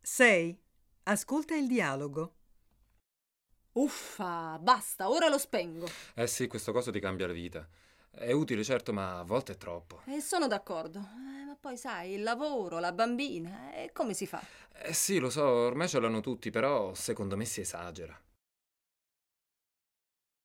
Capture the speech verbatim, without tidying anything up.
sei. Ascolta il dialogo. Uffa, basta, ora lo spengo. Eh sì, questo coso ti cambia la vita. È utile certo, ma a volte è troppo. E sono d'accordo. Eh, ma poi sai, il lavoro, la bambina, e come si fa? Eh sì, lo so, ormai ce l'hanno tutti, però secondo me si esagera.